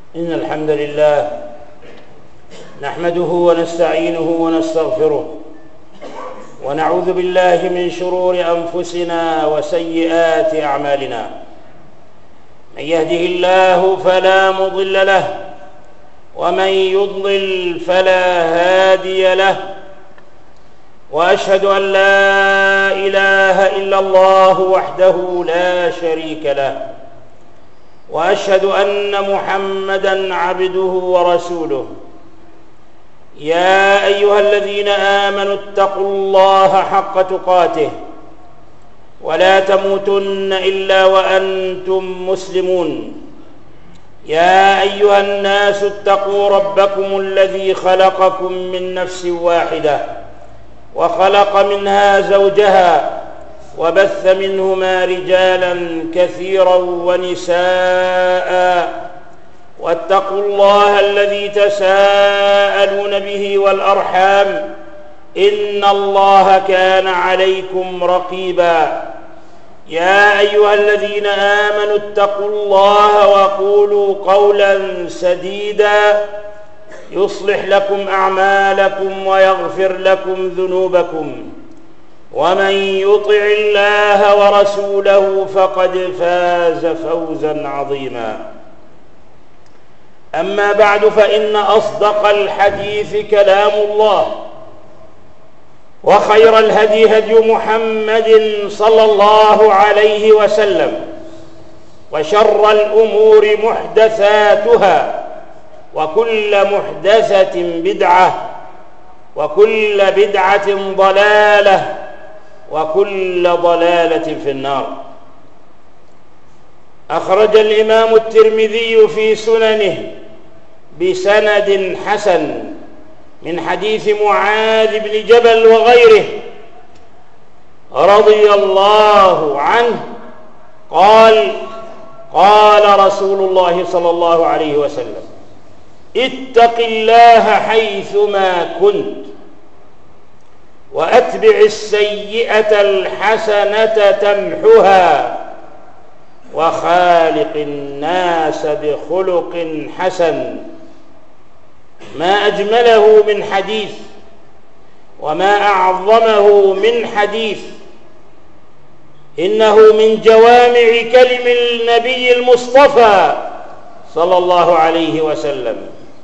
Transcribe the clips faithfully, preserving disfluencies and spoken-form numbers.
إن الحمد لله نحمده ونستعينه ونستغفره ونعوذ بالله من شرور أنفسنا وسيئات أعمالنا. من يهده الله فلا مضل له ومن يضلل فلا هادي له، وأشهد أن لا إله إلا الله وحده لا شريك له، وأشهد أن محمدًا عبده ورسوله. يا أيها الذين آمنوا اتقوا الله حق تقاته ولا تموتن إلا وأنتم مسلمون. يا أيها الناس اتقوا ربكم الذي خلقكم من نفس واحدة وخلق منها زوجها وبث منهما رجالا كثيرا ونساء، واتقوا الله الذي تساءلون به والأرحام إن الله كان عليكم رقيبا. يا أيها الذين آمنوا اتقوا الله وقولوا قولا سديدا يصلح لكم أعمالكم ويغفر لكم ذنوبكم، ومن يطع الله ورسوله فقد فاز فوزا عظيما. أما بعد، فإن أصدق الحديث كلام الله، وخير الهدي هدي محمد صلى الله عليه وسلم، وشر الأمور محدثاتها، وكل محدثة بدعة، وكل بدعة ضلالة، وكل ضلالة في النار. أخرج الإمام الترمذي في سننه بسند حسن من حديث معاذ بن جبل وغيره رضي الله عنه قال: قال رسول الله صلى الله عليه وسلم: اتق الله حيثما كنت، وأتبع السيئة الحسنة تمحها، وخالق الناس بخلق حسن. ما أجمله من حديث، وما أعظمه من حديث. إنه من جوامع كلم النبي المصطفى صلى الله عليه وسلم.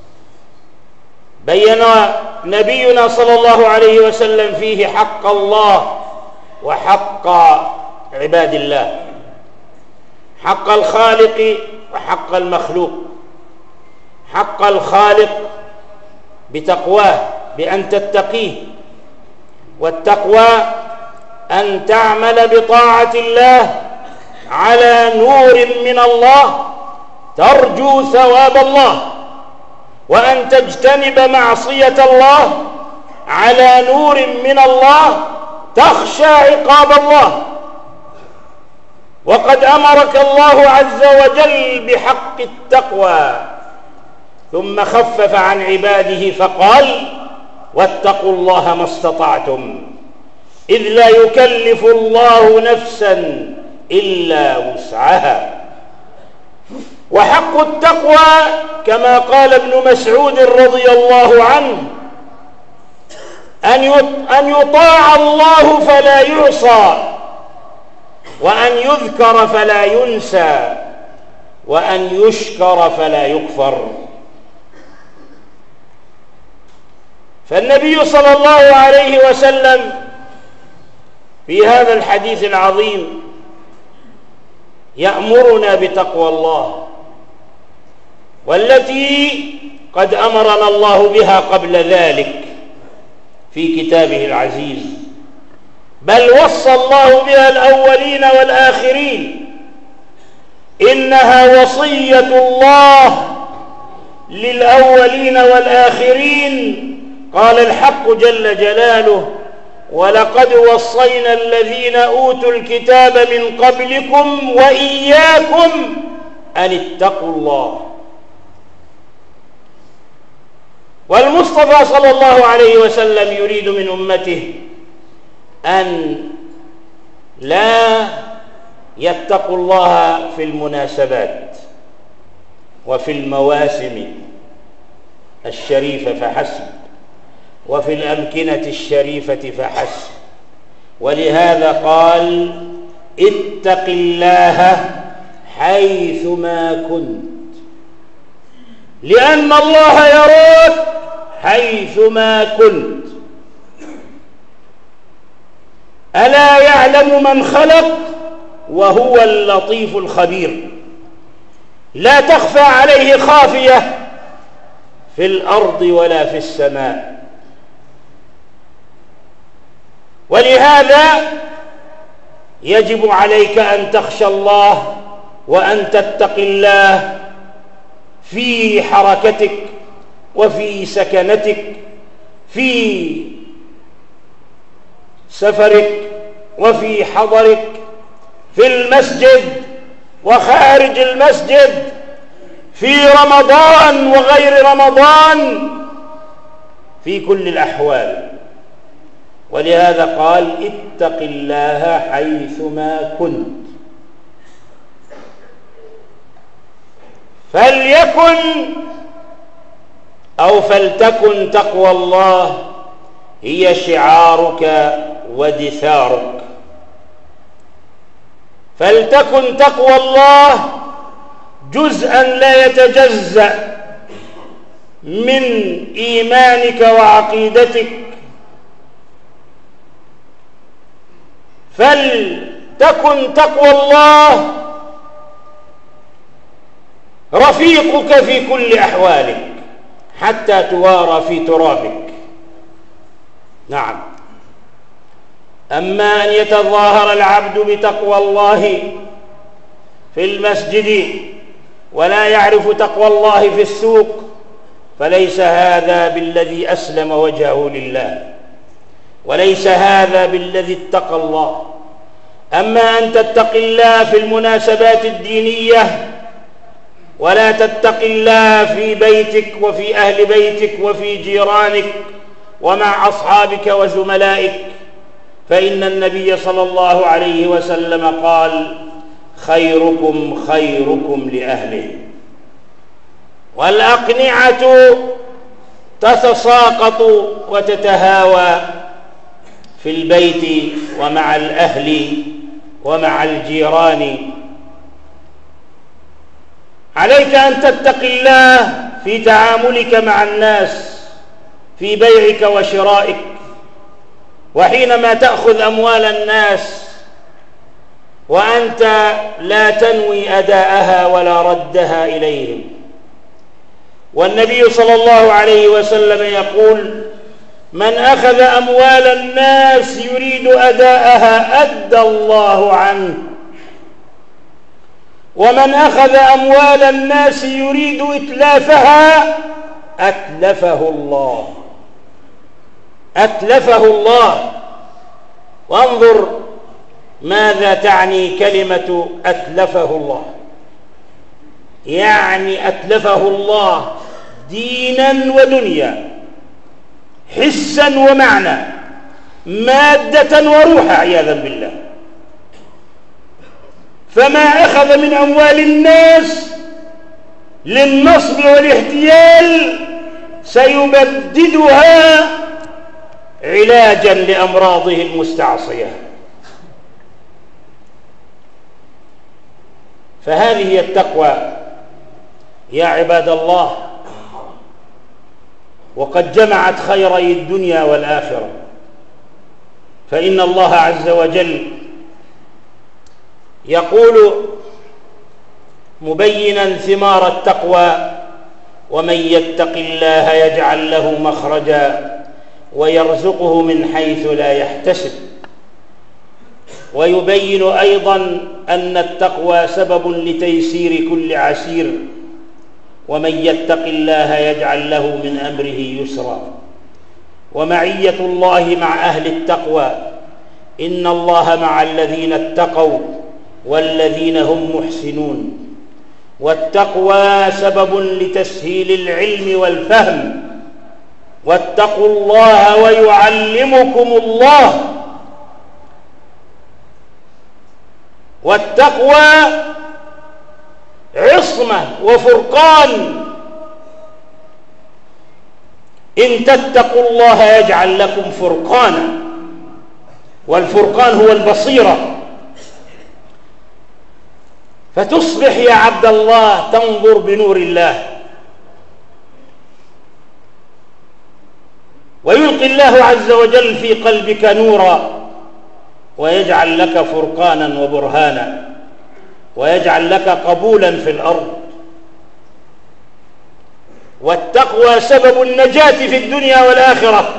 بين نبينا صلى الله عليه وسلم فيه حق الله وحق عباد الله، حق الخالق وحق المخلوق. حق الخالق بتقواه، بأن تتقيه، والتقوى أن تعمل بطاعة الله على نور من الله ترجو ثواب الله، وأن تجتنب معصية الله على نور من الله تخشى عقاب الله. وقد أمرك الله عز وجل بحق التقوى، ثم خفف عن عباده فقال: واتقوا الله ما استطعتم، إذ لا يكلف الله نفسا إلا وسعها. وحق التقوى كما قال ابن مسعود رضي الله عنه: أن يطاع الله فلا يعصى، وأن يذكر فلا ينسى، وأن يشكر فلا يكفر. فالنبي صلى الله عليه وسلم في هذا الحديث العظيم يأمرنا بتقوى الله، والتي قد أمرنا الله بها قبل ذلك في كتابه العزيز، بل وصى الله بها الأولين والآخرين. إنها وصية الله للأولين والآخرين. قال الحق جل جلاله: ولقد وصينا الذين أوتوا الكتاب من قبلكم وإياكم أن اتقوا الله. والمصطفى صلى الله عليه وسلم يريد من أمته أن لا يتقوا الله في المناسبات، وفي المواسم الشريفة فحسب، وفي الأمكنة الشريفة فحسب. ولهذا قال اتق الله حيثما كنت، لأن الله يراك حيثما كنت. ألا يعلم من خلق وهو اللطيف الخبير. لا تخفى عليه خافية في الأرض ولا في السماء. ولهذا يجب عليك أن تخشى الله وأن تتقي الله في حركتك وفي سكنتك، في سفرك وفي حضرك، في المسجد وخارج المسجد، في رمضان وغير رمضان، في كل الأحوال. ولهذا قال اتق الله حيثما كنت. فليكن أو فلتكن تقوى الله هي شعارك ودثارك. فلتكن تقوى الله جزءا لا يتجزأ من إيمانك وعقيدتك. فلتكن تقوى الله رفيقك في كل أحوالك حتى توارى في ترابك. نعم. أما أن يتظاهر العبد بتقوى الله في المسجد ولا يعرف تقوى الله في السوق فليس هذا بالذي أسلم وجهه لله، وليس هذا بالذي اتقى الله. أما أن تتقي الله في المناسبات الدينية ولا تتقي الله في بيتك وفي أهل بيتك وفي جيرانك ومع أصحابك وزملائك، فإن النبي صلى الله عليه وسلم قال خيركم خيركم لأهله. والأقنعة تتساقط وتتهاوى في البيت ومع الأهل ومع الجيران. عليك أن تتقي الله في تعاملك مع الناس، في بيعك وشرائك، وحينما تأخذ أموال الناس وأنت لا تنوي أداءها ولا ردها إليهم. والنبي صلى الله عليه وسلم يقول من أخذ أموال الناس يريد أداءها أدى الله عنه، ومن أخذ أموال الناس يريد إتلافها أتلفه الله، أتلفه الله. وانظر ماذا تعني كلمة أتلفه الله. يعني أتلفه الله دينا ودنيا، حسا ومعنى، مادة وروحا عياذا بالله. فما أخذ من أموال الناس للنصب والاحتيال سيبددها علاجا لأمراضه المستعصية. فهذه هي التقوى يا عباد الله، وقد جمعت خيري الدنيا والآخرة. فإن الله عز وجل يقول مبينا ثمار التقوى ومن يتق الله يجعل له مخرجا ويرزقه من حيث لا يحتسب. ويبين أيضا أن التقوى سبب لتيسير كل عسير، ومن يتق الله يجعل له من أمره يسرا. ومعية الله مع أهل التقوى، إن الله مع الذين اتقوا والذين هم محسنون. والتقوى سبب لتسهيل العلم والفهم. واتقوا الله ويعلمكم الله. والتقوى عصمة وفرقان. إن تتقوا الله يجعل لكم فرقانا، والفرقان هو البصيرة. فتصبح يا عبد الله تنظر بنور الله، ويلقي الله عز وجل في قلبك نورا، ويجعل لك فرقانا وبرهانا، ويجعل لك قبولا في الأرض. والتقوى سبب النجاة في الدنيا والآخرة.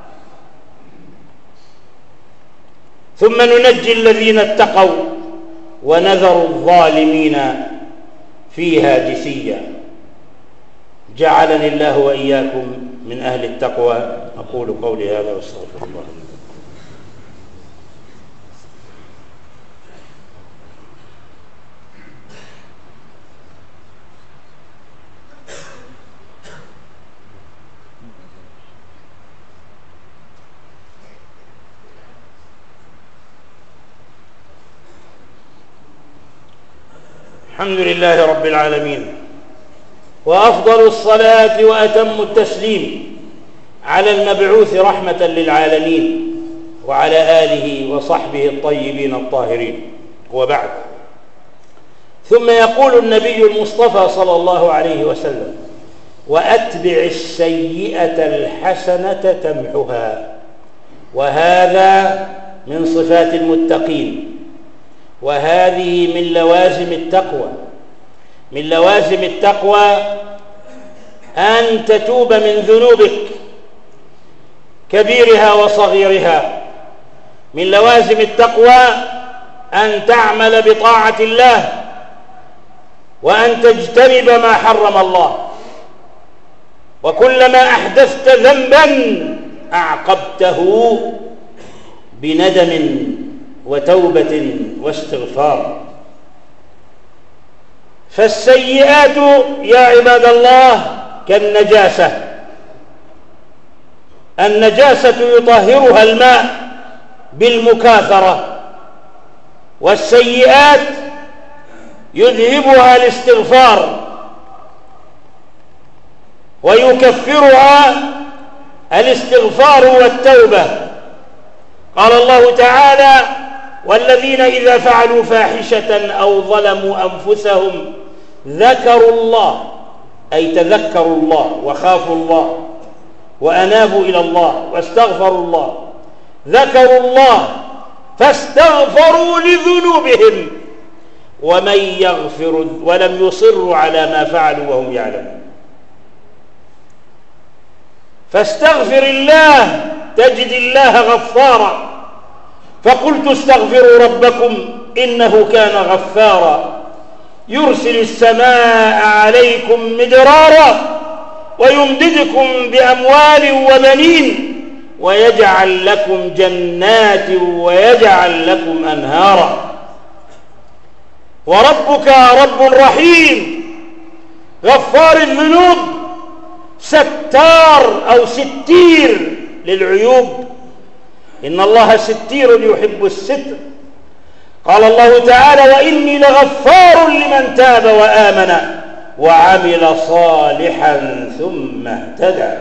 ثم ننجي الذين اتقوا ونذر الظالمين فيها جثيا. جعلني الله وإياكم من أهل التقوى. أقول قولي هذا واستغفر الله. الحمد لله رب العالمين، وأفضل الصلاة وأتم التسليم على المبعوث رحمة للعالمين وعلى آله وصحبه الطيبين الطاهرين، وبعد. ثم يقول النبي المصطفى صلى الله عليه وسلم: وأتبع السيئة الحسنة تمحها. وهذا من صفات المتقين، وهذه من لوازم التقوى. من لوازم التقوى أن تتوب من ذنوبك كبيرها وصغيرها. من لوازم التقوى أن تعمل بطاعة الله، وأن تجتنب ما حرم الله. وكلما أحدثت ذنبا أعقبته بندم وتوبة واستغفار. فالسيئات يا عباد الله كالنجاسة. النجاسة يطهرها الماء بالمكاثرة، والسيئات يذهبها الاستغفار ويكفرها الاستغفار والتوبة. قال الله تعالى: والذين إذا فعلوا فاحشة أو ظلموا أنفسهم ذكروا الله، أي تذكروا الله وخافوا الله وأنابوا إلى الله واستغفروا الله. ذكروا الله فاستغفروا لذنوبهم ومن يغفر ولم يصروا على ما فعلوا وهم يعلمون. فاستغفر الله تجد الله غفارا. فقلت استغفروا ربكم إنه كان غفارا يرسل السماء عليكم مدرارا ويمددكم بأموال وبنين ويجعل لكم جنات ويجعل لكم أنهارا. وربك رب رحيم غفار الذنوب ستار أو ستير للعيوب. إن الله ستير يحب الستر. قال الله تعالى: وإني لغفار لمن تاب وآمن وعمل صالحا ثم اهتدى.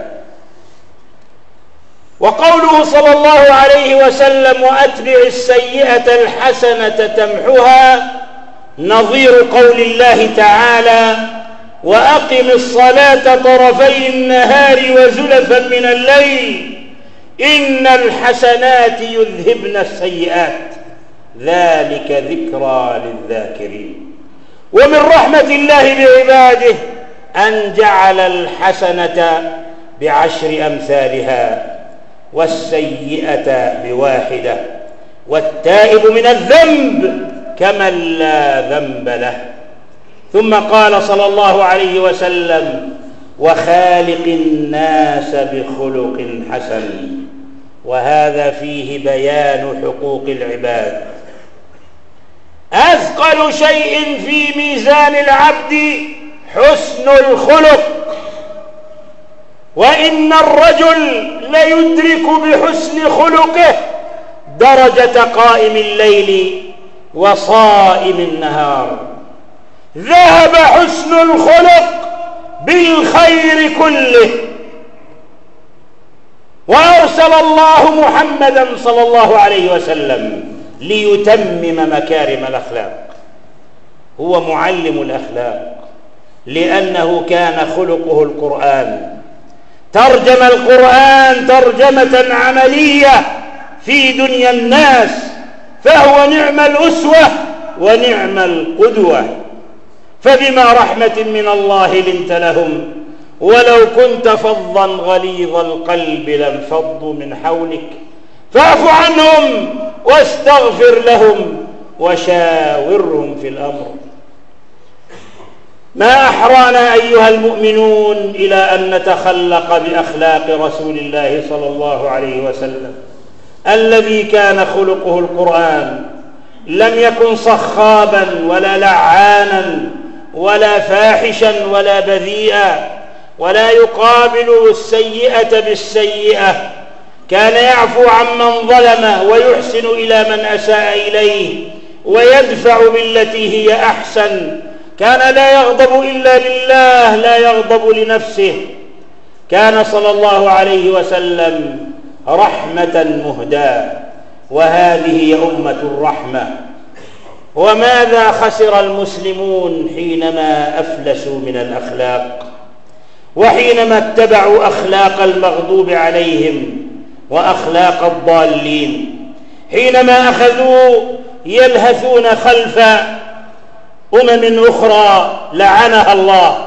وقوله صلى الله عليه وسلم: وأتبع السيئة الحسنة تمحها، نظير قول الله تعالى: وأقم الصلاة طرفي النهار وزلفا من الليل إن الحسنات يذهبن السيئات ذلك ذكرى للذاكرين. ومن رحمة الله بعباده أن جعل الحسنة بعشر أمثالها والسيئة بواحدة، والتائب من الذنب كمن لا ذنب له. ثم قال صلى الله عليه وسلم: وخالق الناس بخلق حسن. وهذا فيه بيان حقوق العباد. أثقل شيء في ميزان العبد حسن الخلق، وإن الرجل ليدرك بحسن خلقه درجة قائم الليل وصائم النهار. ذهب حسن الخلق بالخير كله، وأرسل الله محمدا صلى الله عليه وسلم ليتمم مكارم الأخلاق. هو معلم الأخلاق لأنه كان خلقه القرآن، ترجم القرآن ترجمة عملية في دنيا الناس، فهو نعم الأسوة ونعم القدوة. فبما رحمة من الله لنت لهم، ولو كنت فظا غليظ القلب لانفضوا من حولك، فاعف عنهم واستغفر لهم وشاورهم في الأمر. ما أحرانا أيها المؤمنون إلى أن نتخلق بأخلاق رسول الله صلى الله عليه وسلم الذي كان خلقه القرآن. لم يكن صخابا ولا لعانا ولا فاحشا ولا بذيئا، ولا يقابل السيئة بالسيئة، كان يعفو عمن ظلمه ويحسن إلى من أساء إليه ويدفع بالتي هي أحسن. كان لا يغضب إلا لله، لا يغضب لنفسه. كان صلى الله عليه وسلم رحمة مهداة، وهذه هي أمة الرحمة. وماذا خسر المسلمون حينما أفلسوا من الأخلاق، وحينما اتبعوا أخلاق المغضوب عليهم وأخلاق الضالين، حينما أخذوا يلهثون خلف أمم أخرى لعنها الله،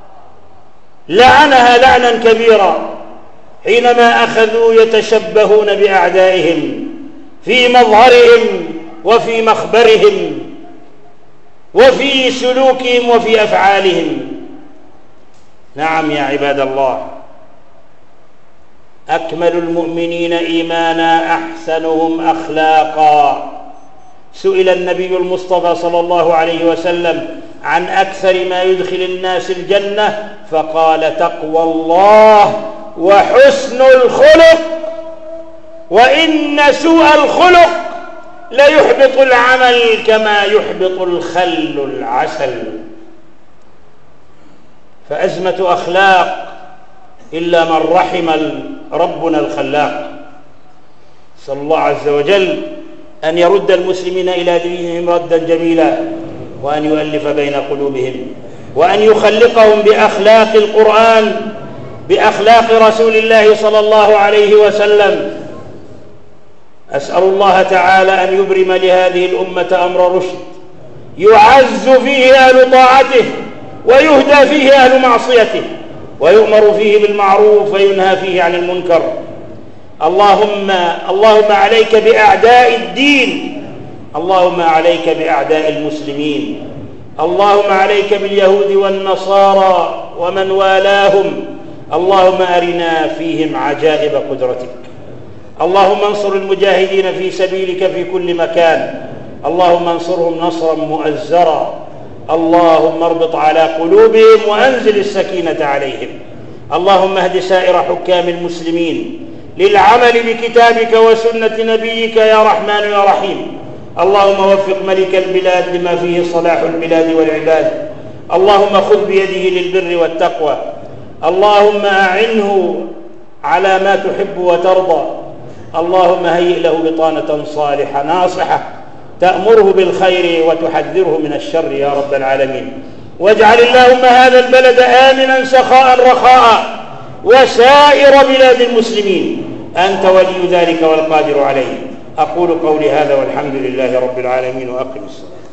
لعنها لعنا كبيرا، حينما أخذوا يتشبهون بأعدائهم في مظهرهم وفي مخبرهم وفي سلوكهم وفي أفعالهم. نعم يا عباد الله، أكمل المؤمنين إيمانا أحسنهم أخلاقا. سئل النبي المصطفى صلى الله عليه وسلم عن أكثر ما يدخل الناس الجنة، فقال: تقوى الله وحسن الخلق، وإن سوء الخلق ليحبط العمل كما يحبط الخل العسل. فأزمة أخلاق إلا من رحم ربنا الخلاق. صلى الله عز وجل أن يرد المسلمين إلى دينهم ردا جميلا، وأن يؤلف بين قلوبهم، وأن يخلقهم بأخلاق القرآن، بأخلاق رسول الله صلى الله عليه وسلم. أسأل الله تعالى أن يبرم لهذه الأمة أمر رشد يعز فيه أهل طاعته ويهدى فيه أهل معصيته، ويؤمر فيه بالمعروف وينهى فيه عن المنكر. اللهم اللهم عليك بأعداء الدين، اللهم عليك بأعداء المسلمين، اللهم عليك باليهود والنصارى ومن والاهم. اللهم أرنا فيهم عجائب قدرتك. اللهم انصر المجاهدين في سبيلك في كل مكان، اللهم انصرهم نصرا مؤزرا. اللهم اربط على قلوبهم وأنزل السكينة عليهم. اللهم اهد سائر حكام المسلمين للعمل بكتابك وسنة نبيك يا رحمن يا رحيم. اللهم وفق ملك البلاد لما فيه صلاح البلاد والعباد. اللهم خذ بيده للبر والتقوى. اللهم أعنه على ما تحب وترضى. اللهم هيئ له بطانة صالحة ناصحة تأمره بالخير وتحذره من الشر يا رب العالمين. واجعل اللهم هذا البلد آمنا سخاء رخاء وسائر بلاد المسلمين، أنت ولي ذلك والقادر عليه. أقول قولي هذا والحمد لله رب العالمين، وأقم الصلاة.